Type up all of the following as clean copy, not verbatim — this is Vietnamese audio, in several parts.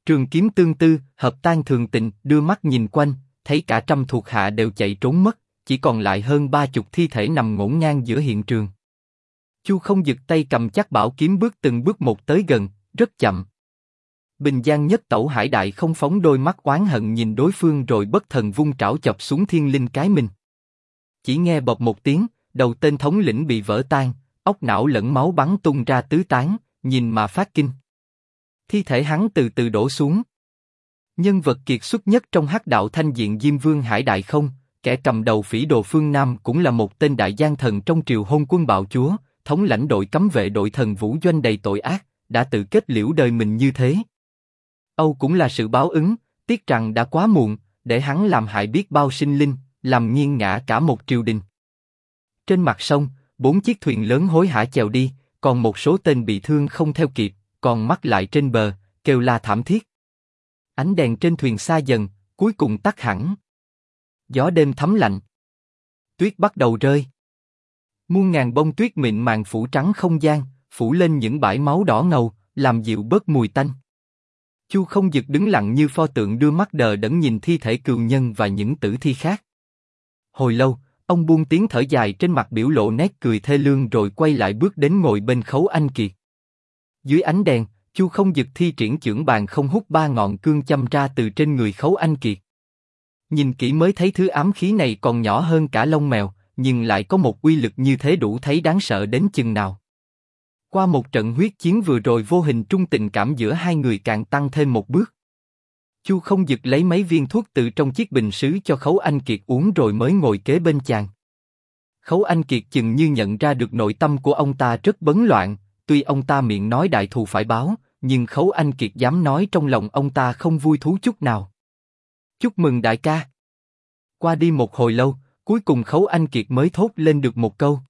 Trường kiếm tương tư, hợp tan thường tình, đưa mắt nhìn quanh, thấy cả trăm thuộc hạ đều chạy trốn mất, chỉ còn lại hơn 30 thi thể nằm ngổn ngang giữa hiện trường. Chu Không Dực tay cầm chắc bảo kiếm bước từng bước một tới gần, rất chậm. Bình Giang Nhất Tẩu Hải Đại không phóng đôi mắt oán hận nhìn đối phương rồi bất thần vung trảo chọc xuống thiên linh cái mình. Chỉ nghe bộp một tiếng, đầu tên thống lĩnh bị vỡ tan, óc não lẫn máu bắn tung ra tứ tán, nhìn mà phát kinh. Thi thể hắn từ từ đổ xuống. Nhân vật kiệt xuất nhất trong hắc đạo thanh diện Diêm Vương Hải Đại không, kẻ cầm đầu phỉ đồ phương Nam cũng là một tên đại gian thần trong triều Hôn Quân Bạo Chúa, thống lãnh đội cấm vệ đội thần vũ doanh đầy tội ác, đã tự kết liễu đời mình như thế. Âu cũng là sự báo ứng, tiếc rằng đã quá muộn, để hắn làm hại biết bao sinh linh, làm nghiêng ngã cả một triều đình. Trên mặt sông, 4 chiếc thuyền lớn hối hả chèo đi, còn một số tên bị thương không theo kịp, còn mắc lại trên bờ, kêu la thảm thiết. Ánh đèn trên thuyền xa dần, cuối cùng tắt hẳn. Gió đêm thấm lạnh. Tuyết bắt đầu rơi. Muôn ngàn bông tuyết mịn màng phủ trắng không gian, phủ lên những bãi máu đỏ ngầu, làm dịu bớt mùi tanh. Chu Không Dực đứng lặng như pho tượng đưa mắt đờ đẫn nhìn thi thể cừu nhân và những tử thi khác. Hồi lâu, ông buông tiếng thở dài trên mặt biểu lộ nét cười thê lương rồi quay lại bước đến ngồi bên Khấu Anh Kiệt. Dưới ánh đèn, Chu Không Dực thi triển chưởng bàn không hút 3 ngọn cương châm ra từ trên người Khấu Anh Kiệt. Nhìn kỹ mới thấy thứ ám khí này còn nhỏ hơn cả lông mèo, nhưng lại có một uy lực như thế đủ thấy đáng sợ đến chừng nào. Qua một trận huyết chiến vừa rồi vô hình trung tình cảm giữa hai người càng tăng thêm một bước. Chu Không Dực lấy mấy viên thuốc từ trong chiếc bình sứ cho Khấu Anh Kiệt uống rồi mới ngồi kế bên chàng. Khấu Anh Kiệt chừng như nhận ra được nội tâm của ông ta rất bấn loạn, tuy ông ta miệng nói đại thù phải báo, nhưng Khấu Anh Kiệt dám nói trong lòng ông ta không vui thú chút nào. Chúc mừng đại ca. Qua đi một hồi lâu, cuối cùng Khấu Anh Kiệt mới thốt lên được một câu.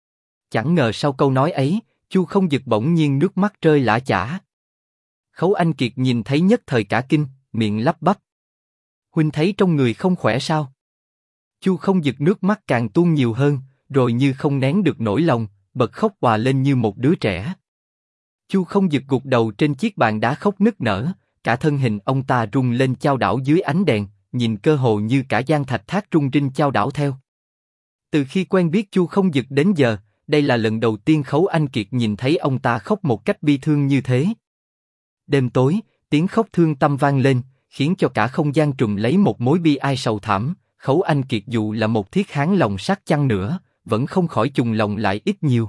Chẳng ngờ sau câu nói ấy, Chu Không Dực bỗng nhiên nước mắt rơi lã chã. Khấu Anh Kiệt nhìn thấy nhất thời cả kinh, miệng lắp bắp. Huynh thấy trong người không khỏe sao? Chu Không Dực nước mắt càng tuôn nhiều hơn, rồi như không nén được nỗi lòng, bật khóc òa lên như một đứa trẻ. Chu Không Dực gục đầu trên chiếc bàn đá khóc nức nở, cả thân hình ông ta rung lên chao đảo dưới ánh đèn, nhìn cơ hồ như cả gian thạch thác rung rinh chao đảo theo. Từ khi quen biết Chu Không Dực đến giờ, đây là lần đầu tiên Khấu Anh Kiệt nhìn thấy ông ta khóc một cách bi thương như thế. Đêm tối, tiếng khóc thương tâm vang lên, khiến cho cả không gian trùm lấy một mối bi ai sầu thảm. Khấu Anh Kiệt dù là một thiết hán lòng sắt chăng nữa, vẫn không khỏi chùng lòng lại ít nhiều.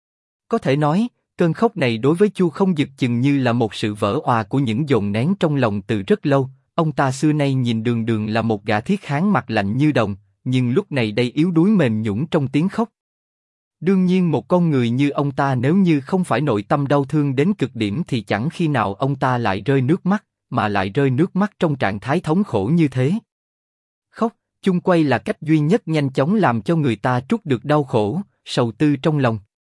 Có thể nói, cơn khóc này đối với Chu Không Dực chừng như là một sự vỡ òa của những dồn nén trong lòng từ rất lâu. Ông ta xưa nay nhìn đường đường là một gã thiết hán mặt lạnh như đồng, nhưng lúc này đây yếu đuối mềm nhũn trong tiếng khóc. Đương nhiên một con người như ông ta nếu như không phải nội tâm đau thương đến cực điểm thì chẳng khi nào ông ta lại rơi nước mắt, mà lại rơi nước mắt trong trạng thái thống khổ như thế. Khóc, chung quy là cách duy nhất nhanh chóng làm cho người ta trút được đau khổ, sầu tư trong lòng.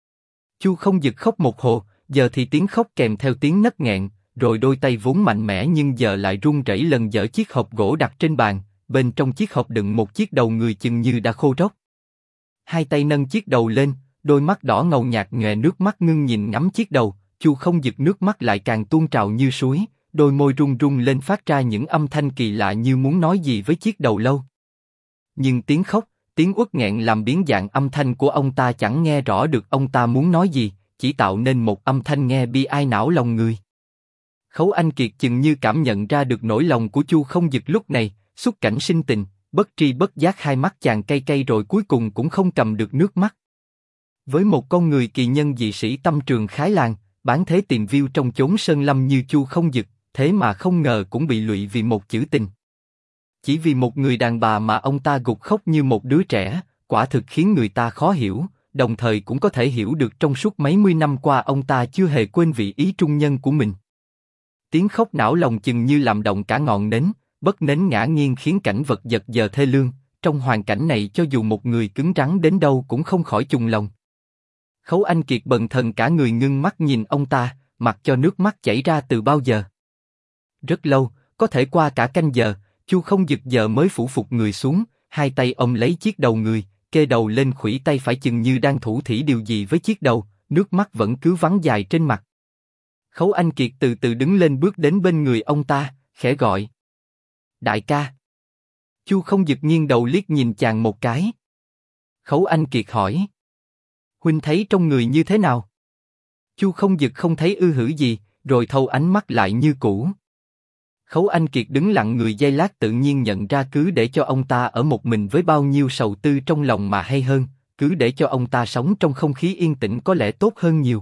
Chu Không Dực khóc một hồi, giờ thì tiếng khóc kèm theo tiếng nấc nghẹn, rồi đôi tay vốn mạnh mẽ nhưng giờ lại run rẩy lần dở chiếc hộp gỗ đặt trên bàn, bên trong chiếc hộp đựng một chiếc đầu người chừng như đã khô róc. Hai tay nâng chiếc đầu lên, đôi mắt đỏ ngầu nhạt nhòe nước mắt ngưng nhìn ngắm chiếc đầu. Chu Không Dực nước mắt lại càng tuôn trào như suối, đôi môi run run lên phát ra những âm thanh kỳ lạ như muốn nói gì với chiếc đầu lâu. Nhưng tiếng khóc, tiếng uất nghẹn làm biến dạng âm thanh của ông ta chẳng nghe rõ được ông ta muốn nói gì, chỉ tạo nên một âm thanh nghe bi ai não lòng người. Khấu Anh Kiệt chừng như cảm nhận ra được nỗi lòng của Chu Không Dực lúc này, xúc cảnh sinh tình, bất tri bất giác hai mắt chàng cay cay rồi cuối cùng cũng không cầm được nước mắt. Với một con người kỳ nhân dị sĩ tâm trường khái làng, bán thế tìm view trong chốn sơn lâm như Chu Không Dực, thế mà không ngờ cũng bị lụy vì một chữ tình. Chỉ vì một người đàn bà mà ông ta gục khóc như một đứa trẻ, quả thực khiến người ta khó hiểu, đồng thời cũng có thể hiểu được trong suốt mấy mươi năm qua ông ta chưa hề quên vị ý trung nhân của mình. Tiếng khóc não lòng chừng như làm động cả ngọn nến, bất nến ngã nghiêng khiến cảnh vật giật giờ thê lương. Trong hoàn cảnh này cho dù một người cứng rắn đến đâu cũng không khỏi chùng lòng. Khấu Anh Kiệt bần thần cả người ngưng mắt nhìn ông ta, mặc cho nước mắt chảy ra từ bao giờ. Rất lâu, có thể qua cả canh giờ, Chu Không Dực giờ mới phủ phục người xuống, hai tay ôm lấy chiếc đầu người, kê đầu lên khuỷu tay phải chừng như đang thủ thỉ điều gì với chiếc đầu, nước mắt vẫn cứ vắng dài trên mặt. Khấu Anh Kiệt từ từ đứng lên bước đến bên người ông ta, khẽ gọi. Đại ca. Chu Không Dực nghiêng đầu liếc nhìn chàng một cái. Khấu Anh Kiệt hỏi. Huynh thấy trong người như thế nào? Chu Không Dực không thấy ư hử gì, rồi thâu ánh mắt lại như cũ. Khấu Anh Kiệt đứng lặng người giây lát tự nhiên nhận ra cứ để cho ông ta ở một mình với bao nhiêu sầu tư trong lòng mà hay hơn, cứ để cho ông ta sống trong không khí yên tĩnh có lẽ tốt hơn nhiều.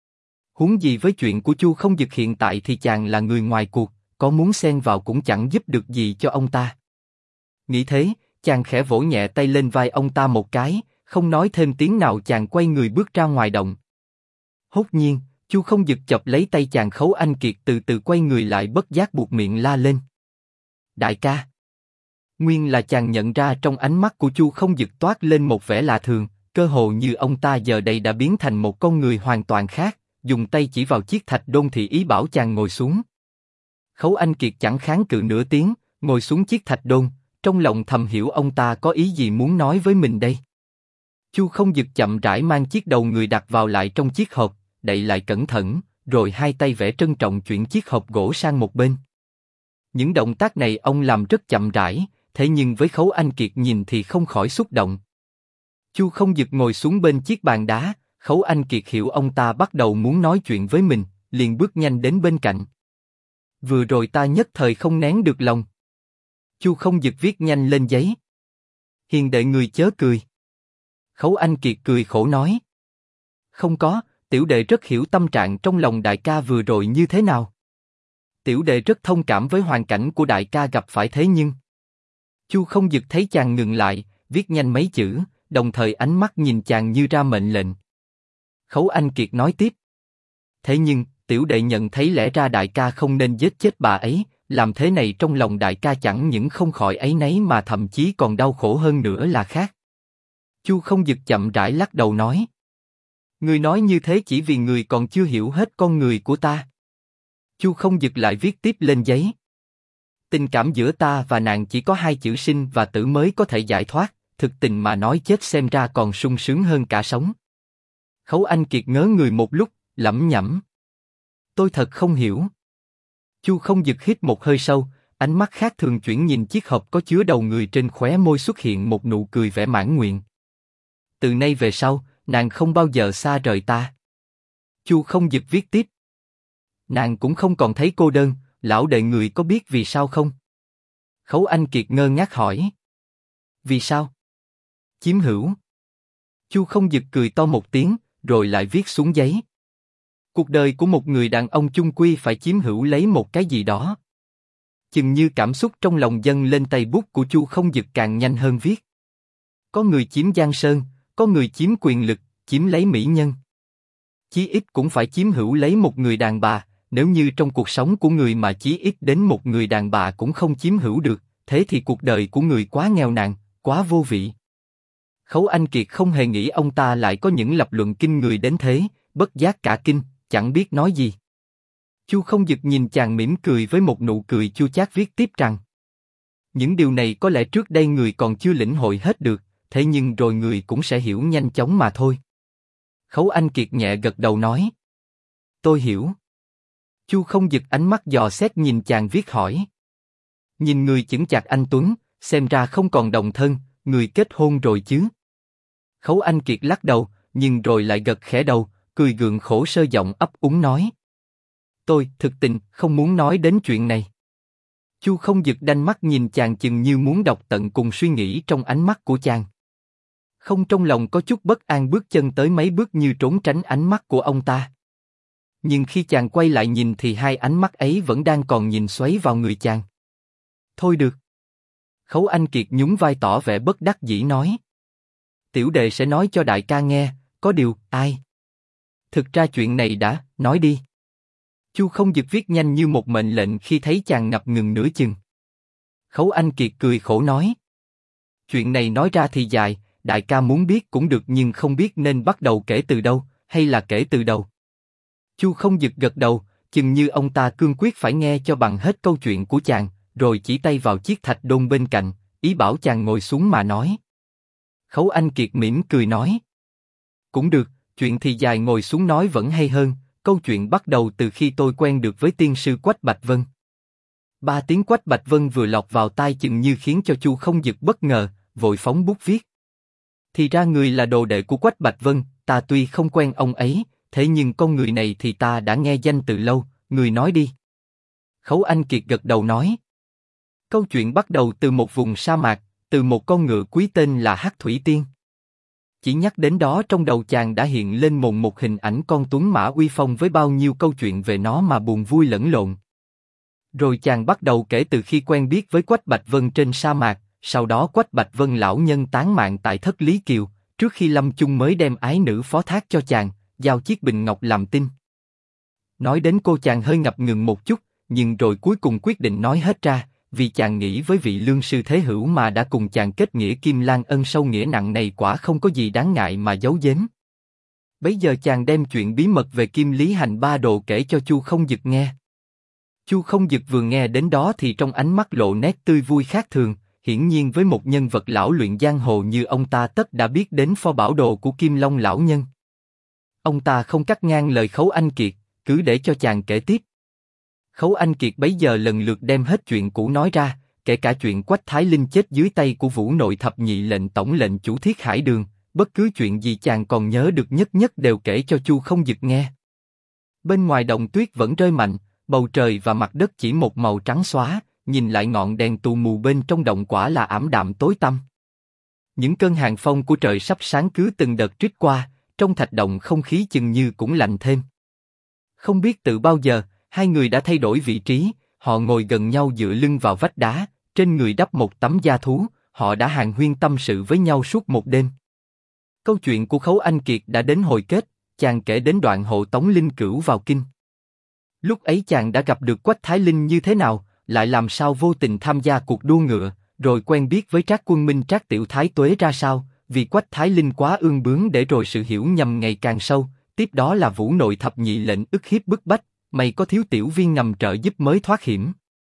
Huống gì với chuyện của Chu Không Dực hiện tại thì chàng là người ngoài cuộc, có muốn xen vào cũng chẳng giúp được gì cho ông ta. Nghĩ thế, chàng khẽ vỗ nhẹ tay lên vai ông ta một cái, không nói thêm tiếng nào chàng quay người bước ra ngoài động. Hốt nhiên, Chu Không Dực chộp lấy tay chàng. Khấu Anh Kiệt từ từ quay người lại bất giác buột miệng la lên. Đại ca! Nguyên là chàng nhận ra trong ánh mắt của Chu Không Dực toát lên một vẻ lạ thường, cơ hồ như ông ta giờ đây đã biến thành một con người hoàn toàn khác, dùng tay chỉ vào chiếc thạch đôn thì ý bảo chàng ngồi xuống. Khấu Anh Kiệt chẳng kháng cự nửa tiếng, ngồi xuống chiếc thạch đôn, trong lòng thầm hiểu ông ta có ý gì muốn nói với mình đây. Chu Không Dực chậm rãi mang chiếc đầu người đặt vào lại trong chiếc hộp, đậy lại cẩn thận, rồi hai tay vẽ trân trọng chuyển chiếc hộp gỗ sang một bên. Những động tác này ông làm rất chậm rãi, thế nhưng với Khấu Anh Kiệt nhìn thì không khỏi xúc động. Chu Không Dực ngồi xuống bên chiếc bàn đá, Khấu Anh Kiệt hiểu ông ta bắt đầu muốn nói chuyện với mình, liền bước nhanh đến bên cạnh. Vừa rồi ta nhất thời không nén được lòng. Chu Không Dực viết nhanh lên giấy. Hiền đệ người chớ cười. Khấu Anh Kiệt cười khổ nói. Không có, tiểu đệ rất hiểu tâm trạng trong lòng đại ca vừa rồi như thế nào. Tiểu đệ rất thông cảm với hoàn cảnh của đại ca gặp phải thế nhưng. Chu Không Dực thấy chàng ngừng lại, viết nhanh mấy chữ, đồng thời ánh mắt nhìn chàng như ra mệnh lệnh. Khấu Anh Kiệt nói tiếp. Thế nhưng, tiểu đệ nhận thấy lẽ ra đại ca không nên giết chết bà ấy, làm thế này trong lòng đại ca chẳng những không khỏi áy náy mà thậm chí còn đau khổ hơn nữa là khác. Chu Không Dực chậm rãi lắc đầu nói. Ngươi nói như thế chỉ vì người còn chưa hiểu hết con người của ta. Chu Không Dực lại viết tiếp lên giấy. Tình cảm giữa ta và nàng chỉ có hai chữ sinh và tử mới có thể giải thoát, thực tình mà nói chết xem ra còn sung sướng hơn cả sống. Khấu Anh Kiệt ngớ người một lúc, lẩm nhẩm. Tôi thật không hiểu. Chu Không Dực hít một hơi sâu, ánh mắt khác thường chuyển nhìn chiếc hộp có chứa đầu người, trên khóe môi xuất hiện một nụ cười vẻ mãn nguyện. Từ nay về sau, nàng không bao giờ xa rời ta. Chu Không Dực viết tiếp. Nàng cũng không còn thấy cô đơn, lão đệ người có biết vì sao không? Khấu Anh Kiệt ngơ ngác hỏi. Vì sao? Chiếm hữu. Chu Không Dực cười to một tiếng, rồi lại viết xuống giấy. Cuộc đời của một người đàn ông chung quy phải chiếm hữu lấy một cái gì đó. Chừng như cảm xúc trong lòng dâng lên, tay bút của Chu Không Dực càng nhanh hơn viết. Có người chiếm giang sơn, có người chiếm quyền lực, chiếm lấy mỹ nhân. Chí ít cũng phải chiếm hữu lấy một người đàn bà, nếu như trong cuộc sống của người mà chí ít đến một người đàn bà cũng không chiếm hữu được, thế thì cuộc đời của người quá nghèo nàn, quá vô vị. Khấu Anh Kiệt không hề nghĩ ông ta lại có những lập luận kinh người đến thế, bất giác cả kinh, chẳng biết nói gì. Chu Không Dực nhìn chàng mỉm cười với một nụ cười chua chát, viết tiếp rằng. Những điều này có lẽ trước đây người còn chưa lĩnh hội hết được, thế nhưng rồi người cũng sẽ hiểu nhanh chóng mà thôi. Khấu Anh Kiệt nhẹ gật đầu nói. Tôi hiểu. Chu Không Dực ánh mắt dò xét nhìn chàng viết hỏi. Nhìn người chững chạc anh tuấn, xem ra không còn độc thân, người kết hôn rồi chứ? Khấu Anh Kiệt lắc đầu, nhưng rồi lại gật khẽ đầu, cười gượng khổ sơ giọng ấp úng nói. Tôi, thực tình, không muốn nói đến chuyện này. Chu Không Dực đanh mắt nhìn chàng chừng như muốn đọc tận cùng suy nghĩ trong ánh mắt của chàng. Không, trong lòng có chút bất an, bước chân tới mấy bước như trốn tránh ánh mắt của ông ta. Nhưng khi chàng quay lại nhìn thì hai ánh mắt ấy vẫn đang còn nhìn xoáy vào người chàng. Thôi được. Khấu Anh Kiệt nhún vai tỏ vẻ bất đắc dĩ nói. Tiểu đệ sẽ nói cho đại ca nghe, có điều, ai? Thực ra chuyện này đã, nói đi. Chu Không Dực viết nhanh như một mệnh lệnh khi thấy chàng ngập ngừng nửa chừng. Khấu Anh Kiệt cười khổ nói. Chuyện này nói ra thì dài, đại ca muốn biết cũng được nhưng không biết nên bắt đầu kể từ đâu, hay là kể từ đầu. Chu Không Dực gật đầu, chừng như ông ta cương quyết phải nghe cho bằng hết câu chuyện của chàng, rồi chỉ tay vào chiếc thạch đôn bên cạnh, ý bảo chàng ngồi xuống mà nói. Khấu Anh Kiệt mỉm cười nói. Cũng được, chuyện thì dài ngồi xuống nói vẫn hay hơn, câu chuyện bắt đầu từ khi tôi quen được với tiên sư Quách Bạch Vân. 3 tiếng Quách Bạch Vân vừa lọt vào tai chừng như khiến cho Chu Không Dực bất ngờ, vội phóng bút viết. Thì ra người là đồ đệ của Quách Bạch Vân, ta tuy không quen ông ấy, thế nhưng con người này thì ta đã nghe danh từ lâu, người nói đi. Khấu Anh Kiệt gật đầu nói. Câu chuyện bắt đầu từ một vùng sa mạc, từ một con ngựa quý tên là Hắc Thủy Tiên. Chỉ nhắc đến đó trong đầu chàng đã hiện lên mồn một hình ảnh con tuấn mã uy phong với bao nhiêu câu chuyện về nó mà buồn vui lẫn lộn. Rồi chàng bắt đầu kể từ khi quen biết với Quách Bạch Vân trên sa mạc, sau đó Quách Bạch Vân lão nhân tán mạng tại Thất Lý Kiều, trước khi lâm chung mới đem ái nữ phó thác cho chàng, giao chiếc bình ngọc làm tin. Nói đến cô chàng hơi ngập ngừng một chút, nhưng rồi cuối cùng quyết định nói hết ra, vì chàng nghĩ với vị lương sư thế hữu mà đã cùng chàng kết nghĩa Kim Lan ân sâu nghĩa nặng này quả không có gì đáng ngại mà giấu giếm. Bấy giờ chàng đem chuyện bí mật về Kim Lý Hành Ba Đồ kể cho Chu Không Dực nghe. Chu Không Dực vừa nghe đến đó thì trong ánh mắt lộ nét tươi vui khác thường, hiển nhiên với một nhân vật lão luyện giang hồ như ông ta tất đã biết đến pho bảo đồ của Kim Long lão nhân. Ông ta không cắt ngang lời Khấu Anh Kiệt, cứ để cho chàng kể tiếp. Khấu Anh Kiệt bấy giờ lần lượt đem hết chuyện cũ nói ra, kể cả chuyện Quách Thái Linh chết dưới tay của Vũ Nội Thập Nhị lệnh tổng lệnh chủ Thiết Hải Đường, bất cứ chuyện gì chàng còn nhớ được nhất nhất đều kể cho Chu Không Dực nghe. Bên ngoài đồng tuyết vẫn rơi mạnh, bầu trời và mặt đất chỉ một màu trắng xóa, nhìn lại ngọn đèn tù mù bên trong động quả là ảm đạm tối tăm. Những cơn hàn phong của trời sắp sáng cứ từng đợt trích qua, trong thạch động không khí chừng như cũng lạnh thêm. Không biết từ bao giờ, hai người đã thay đổi vị trí, họ ngồi gần nhau dựa lưng vào vách đá, trên người đắp một tấm da thú, họ đã hàn huyên tâm sự với nhau suốt một đêm. Câu chuyện của Khấu Anh Kiệt đã đến hồi kết, chàng kể đến đoạn hộ tống Linh Cửu vào kinh. Lúc ấy chàng đã gặp được Quách Thái Linh như thế nào, lại làm sao vô tình tham gia cuộc đua ngựa, rồi quen biết với Trác Quân Minh Trác Tiểu Thái Tuế ra sao, vì Quách Thái Linh quá ương bướng để rồi sự hiểu nhầm ngày càng sâu, tiếp đó là Vũ Nội Thập Nhị lệnh ức hiếp bức bách, mày có thiếu tiểu viên ngầm trợ giúp mới thoát hiểm.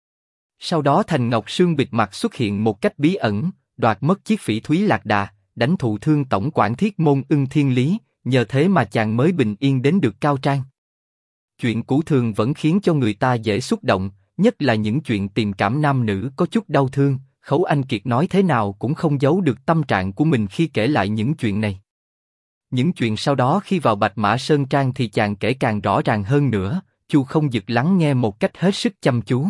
Sau đó Thành Ngọc Sương bịt mặt xuất hiện một cách bí ẩn, đoạt mất chiếc phỉ thúy lạc đà, đánh thụ thương tổng quản Thiết Môn Ưng Thiên Lý, nhờ thế mà chàng mới bình yên đến được Cao Trang. Chuyện cũ thường vẫn khiến cho người ta dễ xúc động, nhất là những chuyện tình cảm nam nữ có chút đau thương. Khấu Anh Kiệt nói thế nào cũng không giấu được tâm trạng của mình khi kể lại những chuyện này. Những chuyện sau đó khi vào Bạch Mã Sơn Trang thì chàng kể càng rõ ràng hơn nữa. Chu Không Dực lắng nghe một cách hết sức chăm chú.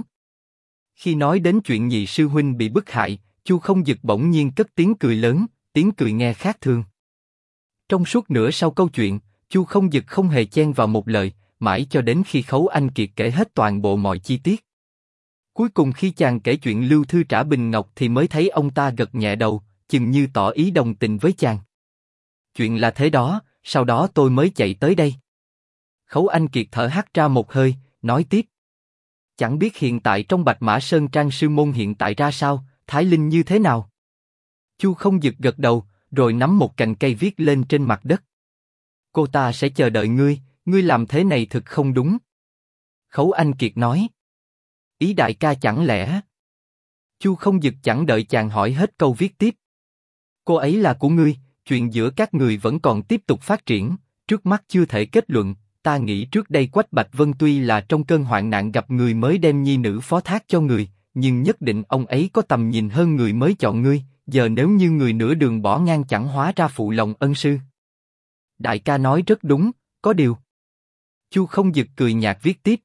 Khi nói đến chuyện nhị sư huynh bị bức hại, Chu Không Dực bỗng nhiên cất tiếng cười lớn, tiếng cười nghe khác thường. Trong suốt nửa sau câu chuyện, Chu Không Dực không hề chen vào một lời, mãi cho đến khi Khấu Anh Kiệt kể hết toàn bộ mọi chi tiết. Cuối cùng khi chàng kể chuyện Lưu Thư trả bình ngọc thì mới thấy ông ta gật nhẹ đầu, chừng như tỏ ý đồng tình với chàng. Chuyện là thế đó, sau đó tôi mới chạy tới đây. Khấu Anh Kiệt thở hắt ra một hơi, nói tiếp. Chẳng biết hiện tại trong Bạch Mã Sơn Trang sư môn hiện tại ra sao, Thái Linh như thế nào? Chu Không Dực gật đầu, rồi nắm một cành cây viết lên trên mặt đất. Cô ta sẽ chờ đợi ngươi, ngươi làm thế này thực không đúng. Khấu Anh Kiệt nói. Ý đại ca chẳng lẽ? Chu Không Dực chẳng đợi chàng hỏi hết câu viết tiếp. Cô ấy là của ngươi, chuyện giữa các người vẫn còn tiếp tục phát triển, trước mắt chưa thể kết luận. Ta nghĩ trước đây Quách Bạch Vân tuy là trong cơn hoạn nạn gặp người mới đem nhi nữ phó thác cho người, nhưng nhất định ông ấy có tầm nhìn hơn người mới chọn ngươi. Giờ nếu như người nửa đường bỏ ngang chẳng hóa ra phụ lòng ân sư. Đại ca nói rất đúng, có điều. Chu Không Dực cười nhạt viết tiếp.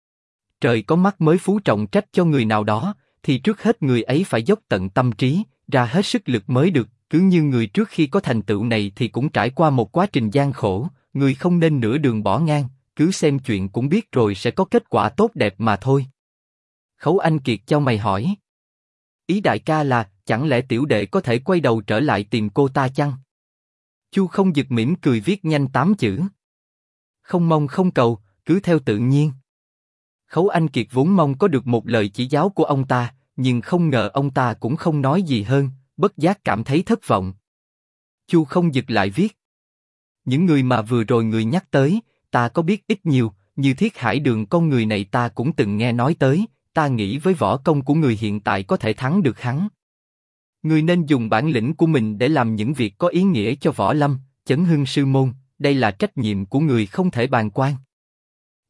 Trời có mắt mới phú trọng trách cho người nào đó, thì trước hết người ấy phải dốc tận tâm trí, ra hết sức lực mới được. Cứ như người trước khi có thành tựu này thì cũng trải qua một quá trình gian khổ. Người không nên nửa đường bỏ ngang, cứ xem chuyện cũng biết rồi sẽ có kết quả tốt đẹp mà thôi. Khấu Anh Kiệt chau mày hỏi. Ý đại ca là, chẳng lẽ tiểu đệ có thể quay đầu trở lại tìm cô ta chăng? Chu Không Dực mỉm cười viết nhanh 8 chữ. Không mong không cầu, cứ theo tự nhiên. Khấu Anh Kiệt vốn mong có được một lời chỉ giáo của ông ta, nhưng không ngờ ông ta cũng không nói gì hơn, bất giác cảm thấy thất vọng. Chu Không Dực lại viết. Những người mà vừa rồi người nhắc tới, ta có biết ít nhiều, như Thiết Hải Đường con người này ta cũng từng nghe nói tới, ta nghĩ với võ công của người hiện tại có thể thắng được hắn. Người nên dùng bản lĩnh của mình để làm những việc có ý nghĩa cho võ lâm, chấn hưng sư môn, đây là trách nhiệm của người không thể bàng quan.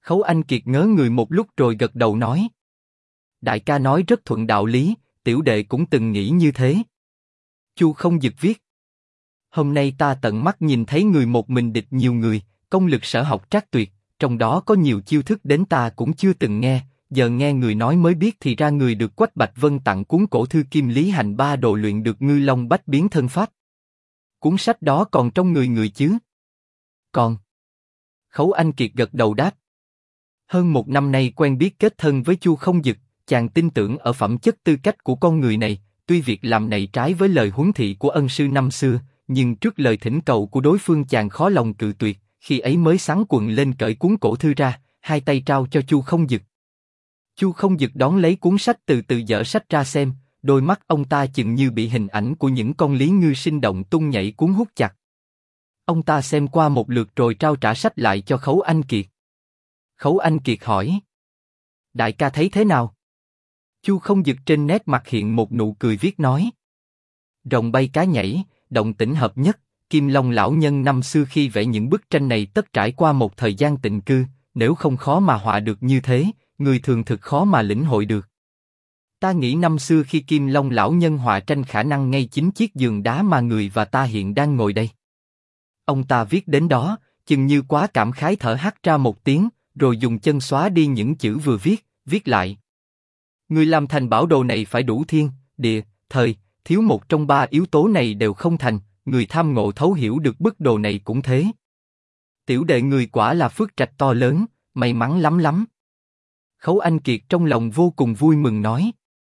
Khấu Anh Kiệt ngớ người một lúc rồi gật đầu nói. Đại ca nói rất thuận đạo lý, tiểu đệ cũng từng nghĩ như thế. Chu Không Dực viết. Hôm nay ta tận mắt nhìn thấy người một mình địch nhiều người, công lực sở học trác tuyệt, trong đó có nhiều chiêu thức đến ta cũng chưa từng nghe, giờ nghe người nói mới biết thì ra người được Quách Bạch Vân tặng cuốn cổ thư Kim Lý Hành Ba Đồ luyện được Ngư Long Bách Biến thân pháp. Cuốn sách đó còn trong người người chứ? Còn. Khấu Anh Kiệt gật đầu đáp. Hơn một năm nay quen biết kết thân với Chu Không Dực, chàng tin tưởng ở phẩm chất tư cách của con người này, tuy việc làm này trái với lời huấn thị của ân sư năm xưa, nhưng trước lời thỉnh cầu của đối phương chàng khó lòng cự tuyệt, khi ấy mới xắn quần lên cởi cuốn cổ thư ra, hai tay trao cho Chu Không Dực. Chu Không Dực đón lấy cuốn sách từ từ dở sách ra xem, đôi mắt ông ta chừng như bị hình ảnh của những con lý ngư sinh động tung nhảy cuốn hút chặt. Ông ta xem qua một lượt rồi trao trả sách lại cho Khấu Anh Kiệt. Khấu Anh Kiệt hỏi. Đại ca thấy thế nào? Chu Không Dực trên nét mặt hiện một nụ cười viết nói. Rồng bay cá nhảy, động tĩnh hợp nhất, Kim Long lão nhân năm xưa khi vẽ những bức tranh này tất trải qua một thời gian tịnh cư, nếu không khó mà họa được như thế, người thường thực khó mà lĩnh hội được. Ta nghĩ năm xưa khi Kim Long lão nhân họa tranh khả năng ngay chính chiếc giường đá mà người và ta hiện đang ngồi đây. Ông ta viết đến đó, chừng như quá cảm khái thở hắt ra một tiếng, rồi dùng chân xóa đi những chữ vừa viết, viết lại. Người làm thành bảo đồ này phải đủ thiên, địa, thời, thiếu một trong ba yếu tố này đều không thành, người tham ngộ thấu hiểu được bức đồ này cũng thế. Tiểu đệ người quả là phước trạch to lớn, may mắn lắm lắm. Khấu Anh Kiệt trong lòng vô cùng vui mừng nói.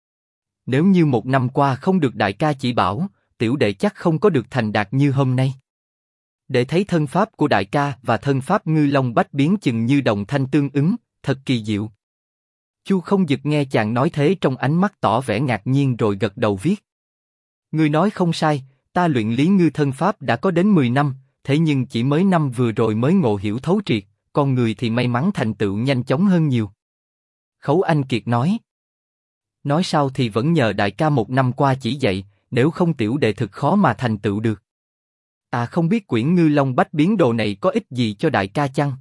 Nếu như một năm qua không được đại ca chỉ bảo, tiểu đệ chắc không có được thành đạt như hôm nay. Để thấy thân pháp của đại ca và thân pháp Ngư Long Bách Biến chừng như đồng thanh tương ứng, thật kỳ diệu. Chu Không Dực nghe chàng nói thế trong ánh mắt tỏ vẻ ngạc nhiên rồi gật đầu viết. Ngươi nói không sai, ta luyện lý ngư thân pháp đã có đến 10 năm, thế nhưng chỉ mới năm vừa rồi mới ngộ hiểu thấu triệt, con người thì may mắn thành tựu nhanh chóng hơn nhiều. Khấu Anh Kiệt nói. Nói sao thì vẫn nhờ đại ca một năm qua chỉ dạy, nếu không tiểu đệ thực khó mà thành tựu được. Ta không biết quyển Ngư Long Bách Biến đồ này có ích gì cho đại ca chăng?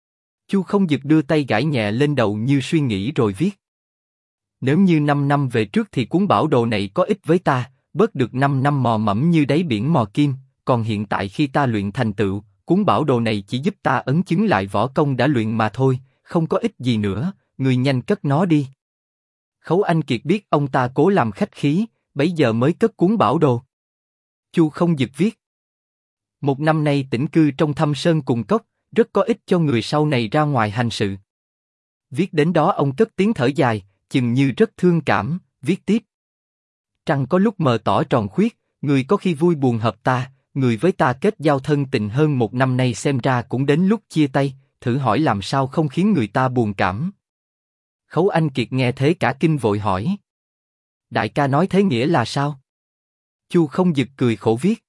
Chu Không Dực đưa tay gãi nhẹ lên đầu như suy nghĩ rồi viết. Nếu như 5 năm về trước thì cuốn bảo đồ này có ích với ta, bớt được 5 năm mò mẫm như đáy biển mò kim, còn hiện tại khi ta luyện thành tựu, cuốn bảo đồ này chỉ giúp ta ấn chứng lại võ công đã luyện mà thôi, không có ích gì nữa, người nhanh cất nó đi. Khấu Anh Kiệt biết ông ta cố làm khách khí, bấy giờ mới cất cuốn bảo đồ. Chu Không Dực viết. Một năm nay tĩnh cư trong thâm sơn cùng cốc, rất có ích cho người sau này ra ngoài hành sự. Viết đến đó ông cất tiếng thở dài, chừng như rất thương cảm, viết tiếp. Trăng có lúc mờ tỏ tròn khuyết, người có khi vui buồn hợp ta, người với ta kết giao thân tình hơn một năm nay xem ra cũng đến lúc chia tay, thử hỏi làm sao không khiến người ta buồn cảm. Khấu Anh Kiệt nghe thế cả kinh vội hỏi. Đại ca nói thế nghĩa là sao? Chu Không Dực cười khổ viết.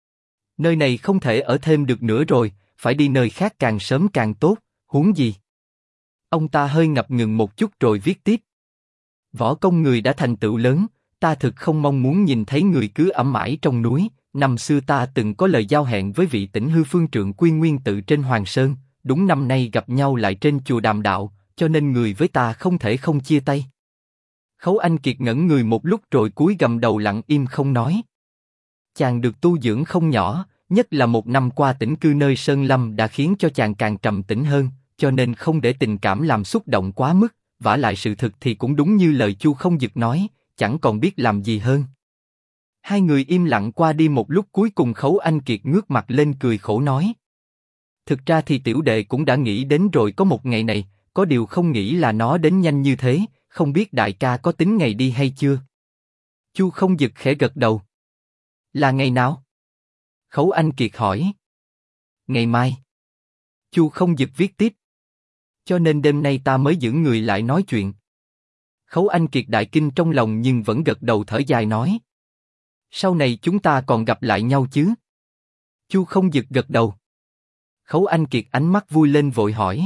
Nơi này không thể ở thêm được nữa rồi, phải đi nơi khác càng sớm càng tốt, huống gì. Ông ta hơi ngập ngừng một chút rồi viết tiếp. Võ công người đã thành tựu lớn, ta thực không mong muốn nhìn thấy người cứ ẵm mãi trong núi. Năm xưa ta từng có lời giao hẹn với vị Tĩnh Hư Phương Trượng Quy Nguyên tự trên Hoàng Sơn, đúng năm nay gặp nhau lại trên chùa Đàm Đạo, cho nên người với ta không thể không chia tay. Khấu Anh Kiệt ngẩn người một lúc rồi cúi gằm đầu lặng im không nói. Chàng được tu dưỡng không nhỏ, nhất là một năm qua tĩnh cư nơi Sơn Lâm đã khiến cho chàng càng trầm tĩnh hơn, cho nên không để tình cảm làm xúc động quá mức, vả lại sự thực thì cũng đúng như lời Chu Không Dực nói, chẳng còn biết làm gì hơn. Hai người im lặng qua đi một lúc cuối cùng Khấu Anh Kiệt ngước mặt lên cười khổ nói. Thực ra thì tiểu đệ cũng đã nghĩ đến rồi có một ngày này, có điều không nghĩ là nó đến nhanh như thế, không biết đại ca có tính ngày đi hay chưa? Chu Không Dực khẽ gật đầu. Là ngày nào? Khấu Anh Kiệt hỏi. Ngày mai. Chu Không Dực viết tiếp. Cho nên đêm nay ta mới giữ người lại nói chuyện. Khấu Anh Kiệt đại kinh trong lòng nhưng vẫn gật đầu thở dài nói. Sau này chúng ta còn gặp lại nhau chứ? Chu Không Dực gật đầu. Khấu Anh Kiệt ánh mắt vui lên vội hỏi.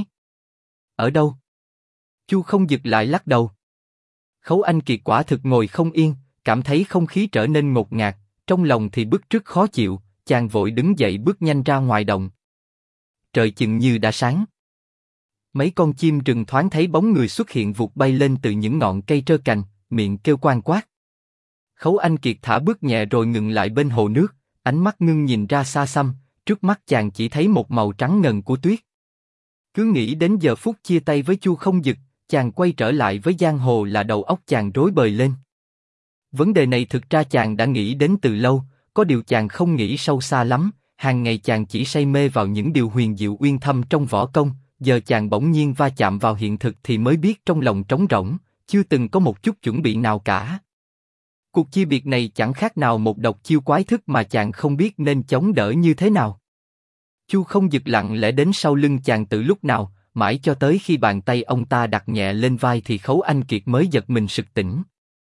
Ở đâu? Chu Không Dực lại lắc đầu. Khấu Anh Kiệt quả thực ngồi không yên, cảm thấy không khí trở nên ngột ngạt, trong lòng thì bức rứt khó chịu, chàng vội đứng dậy bước nhanh ra ngoài động. Trời chừng như đã sáng. Mấy con chim rừng thoáng thấy bóng người xuất hiện vụt bay lên từ những ngọn cây trơ cành, miệng kêu quang quát. Khấu Anh Kiệt thả bước nhẹ rồi ngừng lại bên hồ nước, ánh mắt ngưng nhìn ra xa xăm, trước mắt chàng chỉ thấy một màu trắng ngần của tuyết. Cứ nghĩ đến giờ phút chia tay với Chu Không Dực, chàng quay trở lại với giang hồ là đầu óc chàng rối bời lên. Vấn đề này thực ra chàng đã nghĩ đến từ lâu, có điều chàng không nghĩ sâu xa lắm, hàng ngày chàng chỉ say mê vào những điều huyền diệu uyên thâm trong võ công, giờ chàng bỗng nhiên va chạm vào hiện thực thì mới biết trong lòng trống rỗng, chưa từng có một chút chuẩn bị nào cả. Cuộc chia biệt này chẳng khác nào một độc chiêu quái thức mà chàng không biết nên chống đỡ như thế nào. Chu Không Dực lặng lẽ đến sau lưng chàng từ lúc nào, mãi cho tới khi bàn tay ông ta đặt nhẹ lên vai thì Khấu Anh Kiệt mới giật mình sực tỉnh.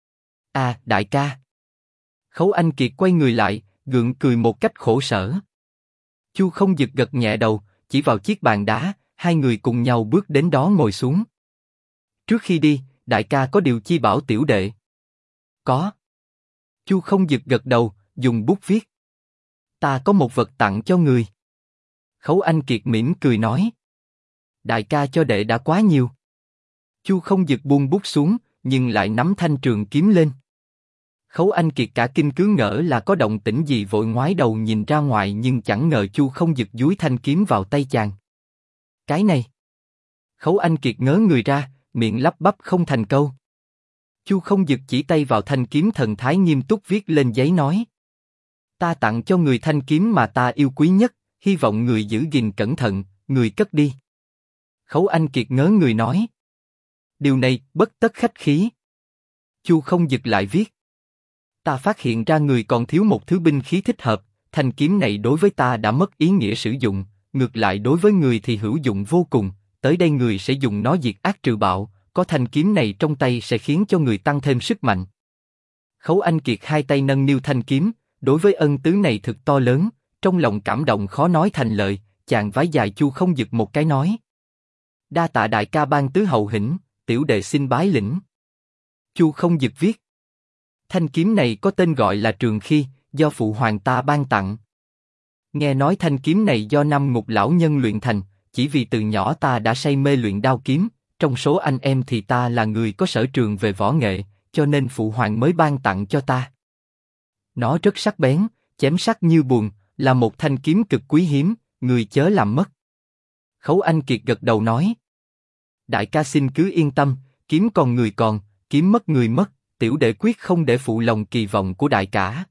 À, đại ca. Khấu Anh Kiệt quay người lại, gượng cười một cách khổ sở. Chu Không Dực gật nhẹ đầu, chỉ vào chiếc bàn đá, hai người cùng nhau bước đến đó ngồi xuống. Trước khi đi, đại ca có điều chi bảo tiểu đệ? Có. Chu Không Dực gật đầu, dùng bút viết. Ta có một vật tặng cho người. Khấu Anh Kiệt mỉm cười nói. Đại ca cho đệ đã quá nhiều. Chu Không Dực buông bút xuống, nhưng lại nắm thanh trường kiếm lên. Khấu Anh Kiệt cả kinh cứ ngỡ là có động tĩnh gì vội ngoái đầu nhìn ra ngoài nhưng chẳng ngờ Chu Không Dực dúi thanh kiếm vào tay chàng. Cái này. Khấu Anh Kiệt ngớ người ra, miệng lắp bắp không thành câu. Chu Không Dực chỉ tay vào thanh kiếm thần thái nghiêm túc viết lên giấy nói. Ta tặng cho người thanh kiếm mà ta yêu quý nhất, hy vọng người giữ gìn cẩn thận, người cất đi. Khấu Anh Kiệt ngớ người nói. Điều này bất tất khách khí. Chu Không Dực lại viết. Ta phát hiện ra người còn thiếu một thứ binh khí thích hợp, thanh kiếm này đối với ta đã mất ý nghĩa sử dụng, ngược lại đối với người thì hữu dụng vô cùng, tới đây người sẽ dùng nó diệt ác trừ bạo, có thanh kiếm này trong tay sẽ khiến cho người tăng thêm sức mạnh. Khấu Anh Kiệt hai tay nâng niu thanh kiếm, đối với ân tứ này thực to lớn, trong lòng cảm động khó nói thành lời, chàng vái dài Chu Không Dực một cái nói. Đa tạ đại ca ban tứ hậu hĩnh, tiểu đệ xin bái lĩnh. Chu Không Dực viết. Thanh kiếm này có tên gọi là Trường Khi, do phụ hoàng ta ban tặng. Nghe nói thanh kiếm này do năm ngục lão nhân luyện thành, chỉ vì từ nhỏ ta đã say mê luyện đao kiếm, trong số anh em thì ta là người có sở trường về võ nghệ, cho nên phụ hoàng mới ban tặng cho ta. Nó rất sắc bén, chém sắc như buồn, là một thanh kiếm cực quý hiếm, người chớ làm mất. Khấu Anh Kiệt gật đầu nói. Đại ca xin cứ yên tâm, kiếm còn người còn, kiếm mất người mất, tiểu đệ quyết không để phụ lòng kỳ vọng của đại ca.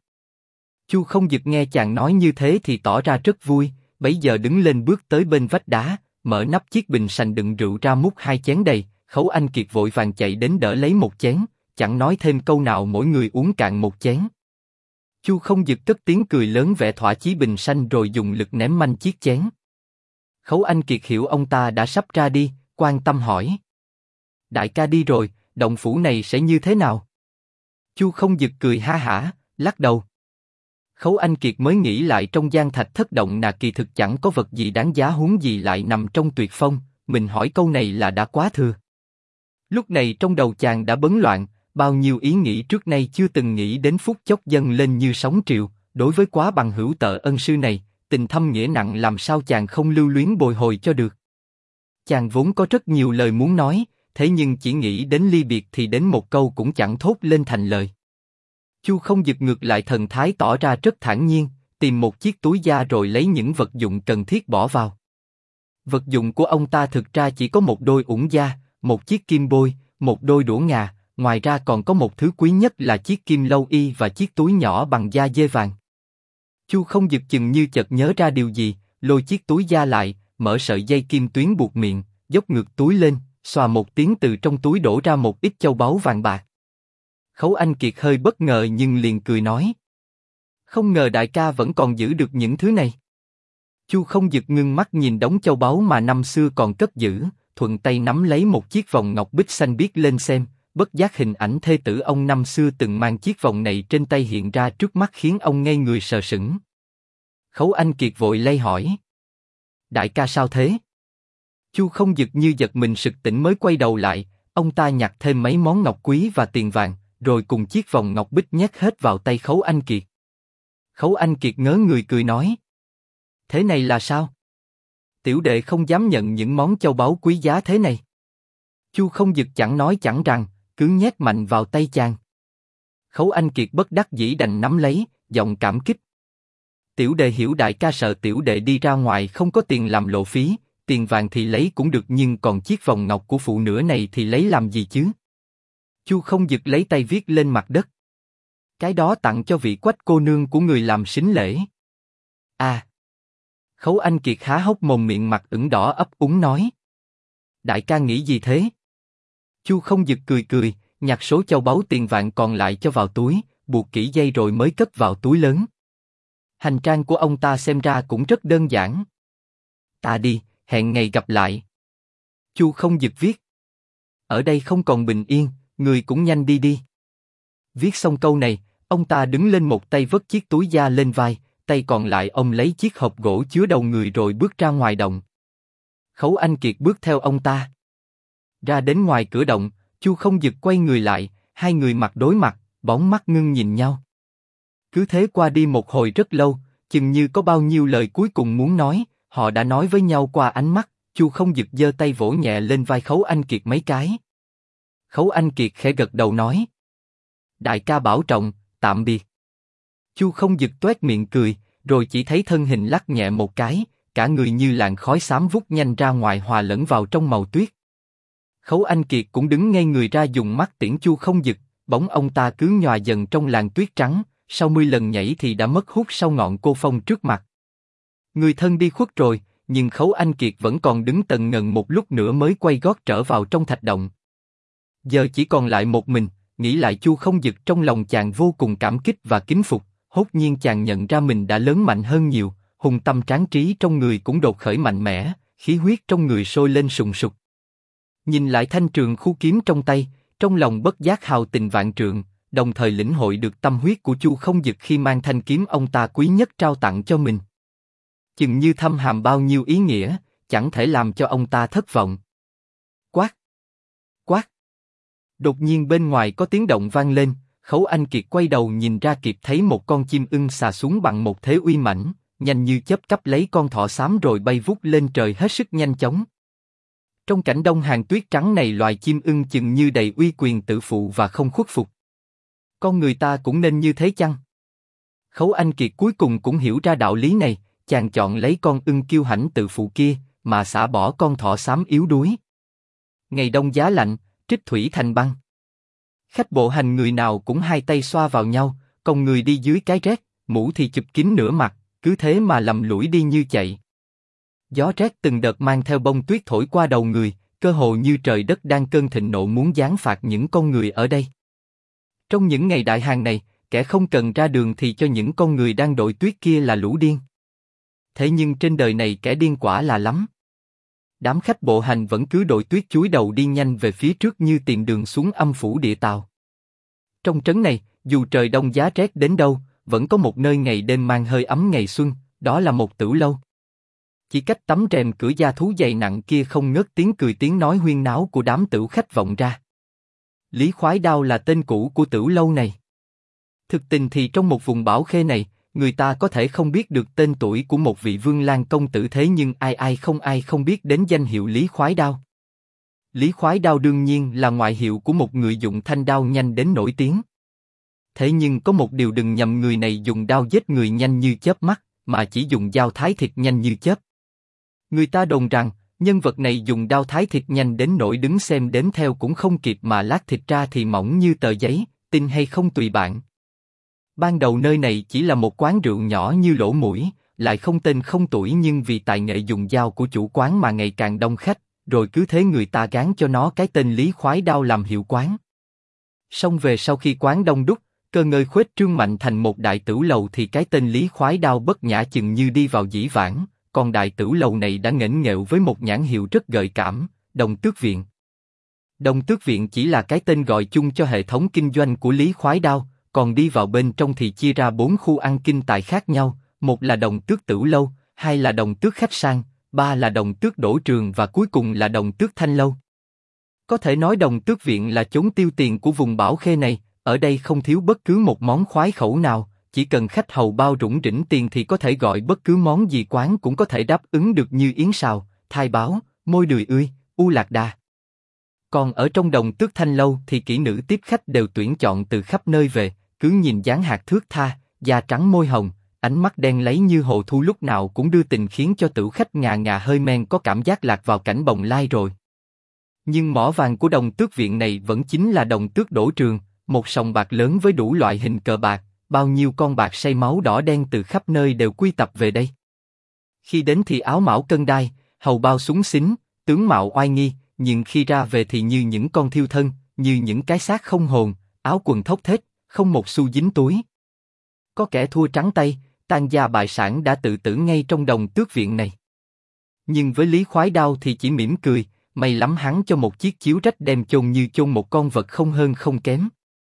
Chu Không Dực nghe chàng nói như thế thì tỏ ra rất vui, bấy giờ đứng lên bước tới bên vách đá, mở nắp chiếc bình sành đựng rượu ra múc hai chén đầy. Khấu Anh Kiệt vội vàng chạy đến đỡ lấy một chén, chẳng nói thêm câu nào mỗi người uống cạn một chén. Chu Không Dực cất tiếng cười lớn vẻ thỏa chí bình sanh rồi dùng lực ném manh chiếc chén. Khấu Anh Kiệt hiểu ông ta đã sắp ra đi, quan tâm hỏi. Đại ca đi rồi, động phủ này sẽ như thế nào? Chu Không Dực cười ha hả, lắc đầu. Khấu Anh Kiệt mới nghĩ lại trong gian thạch thất động nà kỳ thực chẳng có vật gì đáng giá huống gì lại nằm trong tuyệt phong, mình hỏi câu này là đã quá thừa. Lúc này trong đầu chàng đã bấn loạn, bao nhiêu ý nghĩ trước nay chưa từng nghĩ đến phút chốc dâng lên như sóng triều, đối với quá bằng hữu tợ ân sư này, tình thâm nghĩa nặng làm sao chàng không lưu luyến bồi hồi cho được. Chàng vốn có rất nhiều lời muốn nói, thế nhưng chỉ nghĩ đến ly biệt thì đến một câu cũng chẳng thốt lên thành lời. Chu Không Dực ngược lại thần thái tỏ ra rất thản nhiên, tìm một chiếc túi da rồi lấy những vật dụng cần thiết bỏ vào. Vật dụng của ông ta thực ra chỉ có một đôi ủng da, một chiếc kim bôi, một đôi đũa ngà, ngoài ra còn có một thứ quý nhất là chiếc kim lâu y và chiếc túi nhỏ bằng da dê vàng. Chu Không Dực chừng như chợt nhớ ra điều gì, lôi chiếc túi da lại, mở sợi dây kim tuyến buộc miệng, dốc ngược túi lên, xòa một tiếng từ trong túi đổ ra một ít châu báu vàng bạc. Khấu Anh Kiệt hơi bất ngờ nhưng liền cười nói. Không ngờ đại ca vẫn còn giữ được những thứ này. Chu Không Dực ngưng mắt nhìn đống châu báu mà năm xưa còn cất giữ, thuận tay nắm lấy một chiếc vòng ngọc bích xanh biếc lên xem, bất giác hình ảnh thê tử ông năm xưa từng mang chiếc vòng này trên tay hiện ra trước mắt khiến ông ngây người sờ sững. Khấu Anh Kiệt vội lay hỏi. Đại ca sao thế? Chu Không Dực như giật mình sực tỉnh mới quay đầu lại, ông ta nhặt thêm mấy món ngọc quý và tiền vàng, rồi cùng chiếc vòng ngọc bích nhét hết vào tay Khấu Anh Kiệt. Khấu Anh Kiệt ngớ người cười nói. Thế này là sao? Tiểu đệ không dám nhận những món châu báu quý giá thế này. Chu Không Dực chẳng nói chẳng rằng, cứ nhét mạnh vào tay chàng. Khấu Anh Kiệt bất đắc dĩ đành nắm lấy, giọng cảm kích. Tiểu đệ hiểu đại ca sợ tiểu đệ đi ra ngoài không có tiền làm lộ phí, tiền vàng thì lấy cũng được nhưng còn chiếc vòng ngọc của phụ nữ này thì lấy làm gì chứ? Chu Không Dực lấy tay viết lên mặt đất. Cái đó tặng cho vị Quách cô nương của người làm sính lễ. À! Khấu Anh Kiệt há hốc mồm, miệng mặt ửng đỏ ấp úng nói. Đại ca nghĩ gì thế? Chu Không Dực cười cười, nhặt số châu báu tiền vàng còn lại cho vào túi, buộc kỹ dây rồi mới cất vào túi lớn. Hành trang của ông ta xem ra cũng rất đơn giản. Ta đi, hẹn ngày gặp lại. Chu Không Dực viết. Ở đây không còn bình yên, người cũng nhanh đi đi. Viết xong câu này, ông ta đứng lên, một tay vất chiếc túi da lên vai, tay còn lại ông lấy chiếc hộp gỗ chứa đầu người rồi bước ra ngoài động. Khấu Anh Kiệt bước theo ông ta. Ra đến ngoài cửa động, Chu Không Dực quay người lại, hai người mặt đối mặt, bóng mắt ngưng nhìn nhau. Cứ thế qua đi một hồi rất lâu, chừng như có bao nhiêu lời cuối cùng muốn nói, họ đã nói với nhau qua ánh mắt. Chu Không Dực giơ tay vỗ nhẹ lên vai Khấu Anh Kiệt mấy cái. Khấu Anh Kiệt khẽ gật đầu nói. Đại ca bảo trọng, tạm biệt. Chu Không Dực toét miệng cười, rồi chỉ thấy thân hình lắc nhẹ một cái, cả người như làn khói xám vút nhanh ra ngoài hòa lẫn vào trong màu tuyết. Khấu Anh Kiệt cũng đứng ngay người ra dùng mắt tiễn Chu Không Dực, bóng ông ta cứ nhòa dần trong làn tuyết trắng, sau 10 lần nhảy thì đã mất hút sau ngọn cô phong trước mặt. Người thân đi khuất rồi, nhưng Khấu Anh Kiệt vẫn còn đứng tần ngần một lúc nữa mới quay gót trở vào trong thạch động. Giờ chỉ còn lại một mình, nghĩ lại Chu Không Dực trong lòng chàng vô cùng cảm kích và kính phục, hốt nhiên chàng nhận ra mình đã lớn mạnh hơn nhiều, hùng tâm tráng trí trong người cũng đột khởi mạnh mẽ, khí huyết trong người sôi lên sùng sục. Nhìn lại thanh trường khu kiếm trong tay, trong lòng bất giác hào tình vạn trượng, đồng thời lĩnh hội được tâm huyết của Chu Không Dực khi mang thanh kiếm ông ta quý nhất trao tặng cho mình. Chừng như thâm hàm bao nhiêu ý nghĩa, chẳng thể làm cho ông ta thất vọng. Quát! Quát! Đột nhiên bên ngoài có tiếng động vang lên, Khấu Anh Kiệt quay đầu nhìn ra kịp thấy một con chim ưng xà xuống bằng một thế uy mãnh, nhanh như chớp cắp lấy con thỏ xám rồi bay vút lên trời hết sức nhanh chóng. Trong cảnh đông hàng tuyết trắng này, loài chim ưng chừng như đầy uy quyền tự phụ và không khuất phục. Con người ta cũng nên như thế chăng? Khấu Anh Kiệt cuối cùng cũng hiểu ra đạo lý này, chàng chọn lấy con ưng kiêu hãnh tự phụ kia, mà xả bỏ con thỏ xám yếu đuối. Ngày đông giá lạnh, trích thủy thành băng. Khách bộ hành người nào cũng hai tay xoa vào nhau, còn người đi dưới cái rét, mũ thì chụp kín nửa mặt, cứ thế mà lầm lũi đi như chạy. Gió rét từng đợt mang theo bông tuyết thổi qua đầu người, cơ hồ như trời đất đang cơn thịnh nộ muốn giáng phạt những con người ở đây. Trong những ngày đại hạn này, kẻ không cần ra đường thì cho những con người đang đội tuyết kia là lũ điên. Thế nhưng trên đời này kẻ điên quả là lắm. Đám khách bộ hành vẫn cứ đội tuyết chúi đầu đi nhanh về phía trước như tìm đường xuống âm phủ địa tào. Trong trấn này, dù trời đông giá rét đến đâu, vẫn có một nơi ngày đêm mang hơi ấm ngày xuân, đó là một tửu lâu. Chỉ cách tấm rèm cửa da thú dày nặng kia không ngớt tiếng cười tiếng nói huyên náo của đám tửu khách vọng ra. Lý Khoái Đao là tên cũ của tửu lâu này. Thực tình thì trong một vùng bảo khê này, người ta có thể không biết được tên tuổi của một vị Vương Lang công tử, thế nhưng ai không biết đến danh hiệu Lý Khoái Đao. Lý Khoái Đao đương nhiên là ngoại hiệu của một người dụng thanh đao nhanh đến nổi tiếng. Thế nhưng có một điều đừng nhầm, người này dùng đao giết người nhanh như chớp mắt, mà chỉ dùng dao thái thịt nhanh như chớp. Người ta đồn rằng, nhân vật này dùng đao thái thịt nhanh đến nỗi đứng xem đếm theo cũng không kịp, mà lát thịt ra thì mỏng như tờ giấy, tin hay không tùy bạn. Ban đầu nơi này chỉ là một quán rượu nhỏ như lỗ mũi, lại không tên không tuổi, nhưng vì tài nghệ dùng dao của chủ quán mà ngày càng đông khách, rồi cứ thế người ta gán cho nó cái tên Lý Khoái Đao làm hiệu quán. Song về sau khi quán đông đúc, cơ ngơi khuếch trương mạnh thành một đại tửu lầu thì cái tên Lý Khoái Đao bất nhã chừng như đi vào dĩ vãng, còn đại tửu lầu này đã nghễnh nghệu với một nhãn hiệu rất gợi cảm, Đồng Tước Viện. Đồng Tước Viện chỉ là cái tên gọi chung cho hệ thống kinh doanh của Lý Khoái Đao, còn đi vào bên trong thì chia ra 4 khu ăn kinh tài khác nhau, một là Đồng Tước Tửu Lâu, hai là Đồng Tước Khách Sạn, ba là Đồng Tước Đổ Trường và cuối cùng là Đồng Tước Thanh Lâu. Có thể nói Đồng Tước Viện là chốn tiêu tiền của vùng bảo khê này, ở đây không thiếu bất cứ một món khoái khẩu nào, chỉ cần khách hầu bao rủng rỉnh tiền thì có thể gọi bất cứ món gì quán cũng có thể đáp ứng được như yến xào, thai báo, môi đùi ươi, u lạc đà. Còn ở trong Đồng Tước Thanh lâu thì kỹ nữ tiếp khách đều tuyển chọn từ khắp nơi về, cứ nhìn dáng hạt thướt tha, da trắng môi hồng, ánh mắt đen láy như hồ thu lúc nào cũng đưa tình khiến cho tửu khách ngà ngà hơi men có cảm giác lạc vào cảnh bồng lai rồi. Nhưng mỏ vàng của Đồng Tước viện này vẫn chính là Đồng Tước Đỗ Trường, một sòng bạc lớn với đủ loại hình cờ bạc, bao nhiêu con bạc say máu đỏ đen từ khắp nơi đều quy tập về đây. Khi đến thì áo mão cân đai, hầu bao súng xính, tướng mạo oai nghi, nhưng khi ra về thì như những con thiêu thân, như những cái xác không hồn, áo quần thốc thết, không một xu dính túi. Có kẻ thua trắng tay, tan gia bại sản đã tự tử ngay trong Đồng Tước viện này. Nhưng với Lý Khoái Đao thì chỉ mỉm cười, may lắm hắn cho một chiếc chiếu rách đem chôn như chôn một con vật không hơn không kém.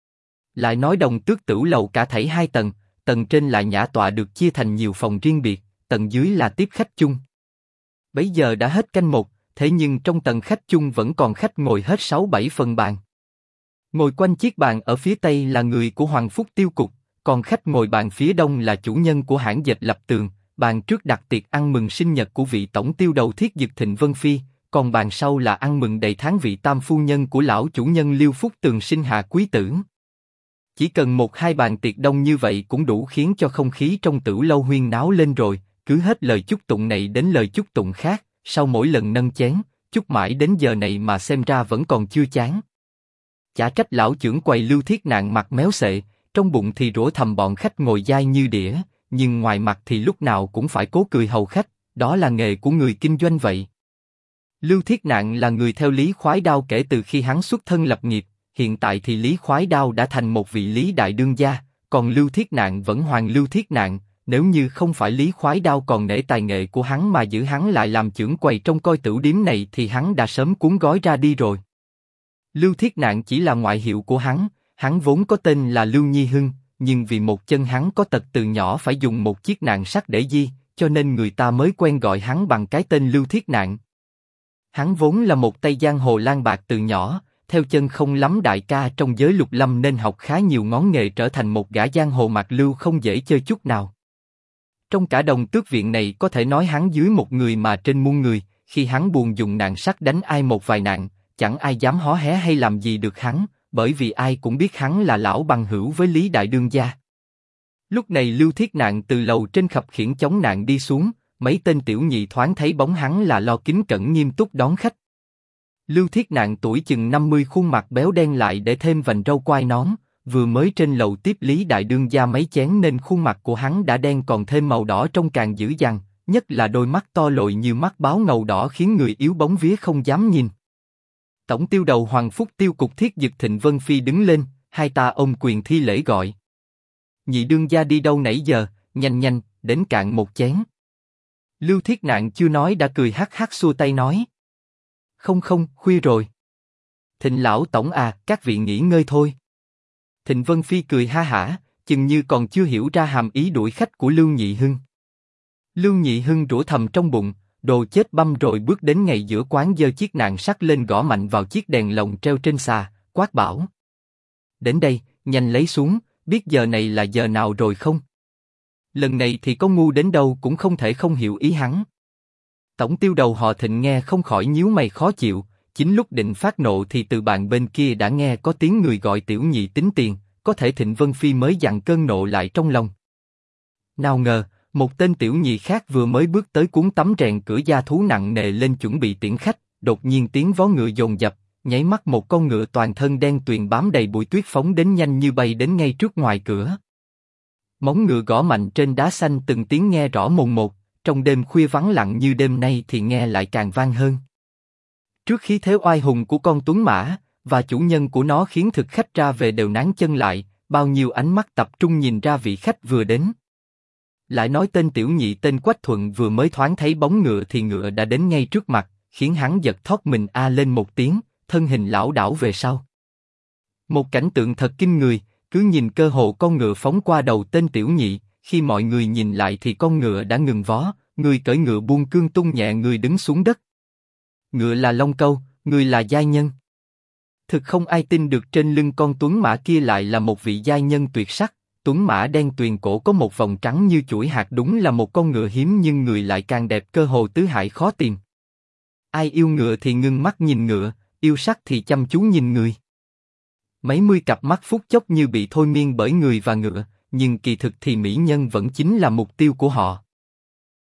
Lại nói Đồng Tước Tửu lầu cả thảy 2 tầng, tầng trên là nhã tọa được chia thành nhiều phòng riêng biệt, tầng dưới là tiếp khách chung. Bấy giờ đã hết canh 1, thế nhưng trong tầng khách chung vẫn còn khách ngồi hết 6-7 phần bàn. Ngồi quanh chiếc bàn ở phía tây là người của Hoàng Phúc Tiêu Cục, còn khách ngồi bàn phía đông là chủ nhân của hãng dệt Lập Tường, bàn trước đặt tiệc ăn mừng sinh nhật của vị tổng tiêu đầu Thiết Dực Thịnh Vân Phi, còn bàn sau là ăn mừng đầy tháng vị tam phu nhân của lão chủ nhân Liêu Phúc Tường sinh hạ quý tử. Chỉ cần 1-2 bàn tiệc đông như vậy cũng đủ khiến cho không khí trong Tửu lâu huyên náo lên rồi, cứ hết lời chúc tụng này đến lời chúc tụng khác, sau mỗi lần nâng chén, chúc mãi đến giờ này mà xem ra vẫn còn chưa chán. Chả trách lão trưởng quầy Lưu Thiết Nạn mặt méo xệ, trong bụng thì rủa thầm bọn khách ngồi dai như đĩa, nhưng ngoài mặt thì lúc nào cũng phải cố cười hầu khách, đó là nghề của người kinh doanh vậy. Lưu Thiết Nạn là người theo Lý Khoái Đao kể từ khi hắn xuất thân lập nghiệp, hiện tại thì Lý Khoái Đao đã thành một vị Lý đại đương gia, còn Lưu Thiết Nạn vẫn hoàng Lưu Thiết Nạn, nếu như không phải Lý Khoái Đao còn nể tài nghệ của hắn mà giữ hắn lại làm trưởng quầy trong coi tửu điếm này thì hắn đã sớm cuốn gói ra đi rồi. Lưu Thiết Nạn chỉ là ngoại hiệu của hắn vốn có tên là Lưu Nhi Hưng, nhưng vì một chân hắn có tật từ nhỏ phải dùng một chiếc nạn sắt để di, cho nên người ta mới quen gọi hắn bằng cái tên Lưu Thiết Nạn. Hắn vốn là một tay giang hồ lang bạc từ nhỏ, theo chân không lắm đại ca trong giới lục lâm nên học khá nhiều ngón nghề trở thành một gã giang hồ mặt lưu không dễ chơi chút nào. Trong cả Đồng Tước viện này có thể nói hắn dưới một người mà trên muôn người, khi hắn buồn dùng nạn sắt đánh ai một vài nạn, chẳng ai dám hó hé hay làm gì được hắn, bởi vì ai cũng biết hắn là lão bằng hữu với Lý đại đương gia. Lúc này Lưu Thiết Nạn từ lầu trên khập khiễng chống nạn đi xuống, mấy tên tiểu nhị thoáng thấy bóng hắn là lo kính cẩn nghiêm túc đón khách. Lưu Thiết Nạn tuổi chừng 50, khuôn mặt béo đen lại để thêm vành râu quai nón, vừa mới trên lầu tiếp Lý đại đương gia mấy chén nên khuôn mặt của hắn đã đen còn thêm màu đỏ trông càng dữ dằn, nhất là đôi mắt to lồi như mắt báo ngầu đỏ khiến người yếu bóng vía không dám nhìn. Tổng tiêu đầu Hoàng Phúc Tiêu Cục Thiết Dực Thịnh Vân Phi đứng lên, hai ta ôm quyền thi lễ gọi. Nhị đương gia đi đâu nãy giờ, nhanh nhanh, đến cạn một chén. Lưu Thiết Nạn chưa nói đã cười hắc hắc xua tay nói. Không không, khuya rồi. Thịnh lão tổng à, các vị nghỉ ngơi thôi. Thịnh Vân Phi cười ha hả, chừng như còn chưa hiểu ra hàm ý đuổi khách của Lưu Nhị Hưng. Lưu Nhị Hưng rủa thầm trong bụng, đồ chết băm rồi bước đến ngay giữa quán giơ chiếc nạn sắt lên gõ mạnh vào chiếc đèn lồng treo trên xà, quát bảo. Đến đây, nhanh lấy xuống, biết giờ này là giờ nào rồi không? Lần này thì có ngu đến đâu cũng không thể không hiểu ý hắn. Tổng tiêu đầu họ Thịnh nghe không khỏi nhíu mày khó chịu, chính lúc định phát nộ thì từ bàn bên kia đã nghe có tiếng người gọi tiểu nhị tính tiền, có thể Thịnh Vân Phi mới dặn cơn nộ lại trong lòng. Nào ngờ, một tên tiểu nhị khác vừa mới bước tới cuốn tấm rèn cửa da thú nặng nề lên chuẩn bị tiễn khách, đột nhiên tiếng vó ngựa dồn dập, nháy mắt một con ngựa toàn thân đen tuyền bám đầy bụi tuyết phóng đến nhanh như bay đến ngay trước ngoài cửa. Móng ngựa gõ mạnh trên đá xanh từng tiếng nghe rõ mồn một, trong đêm khuya vắng lặng như đêm nay thì nghe lại càng vang hơn. Trước khí thế oai hùng của con tuấn mã và chủ nhân của nó khiến thực khách ra về đều nán chân lại, bao nhiêu ánh mắt tập trung nhìn ra vị khách vừa đến. Lại nói tên tiểu nhị tên Quách Thuận vừa mới thoáng thấy bóng ngựa thì ngựa đã đến ngay trước mặt, khiến hắn giật thót mình a lên một tiếng, thân hình lảo đảo về sau. Một cảnh tượng thật kinh người, cứ nhìn cơ hồ con ngựa phóng qua đầu tên tiểu nhị, khi mọi người nhìn lại thì con ngựa đã ngừng vó, người cưỡi ngựa buông cương tung nhẹ người đứng xuống đất. Ngựa là Long Câu, người là giai nhân. Thực không ai tin được trên lưng con tuấn mã kia lại là một vị giai nhân tuyệt sắc, Tuấn mã đen tuyền cổ có một vòng trắng như chuỗi hạt, đúng là một con ngựa hiếm nhưng người lại càng đẹp, cơ hồ tứ hải khó tìm. Ai yêu ngựa thì ngưng mắt nhìn ngựa, yêu sắc thì chăm chú nhìn người. Mấy mươi cặp mắt phút chốc như bị thôi miên bởi người và ngựa, nhưng kỳ thực thì mỹ nhân vẫn chính là mục tiêu của họ.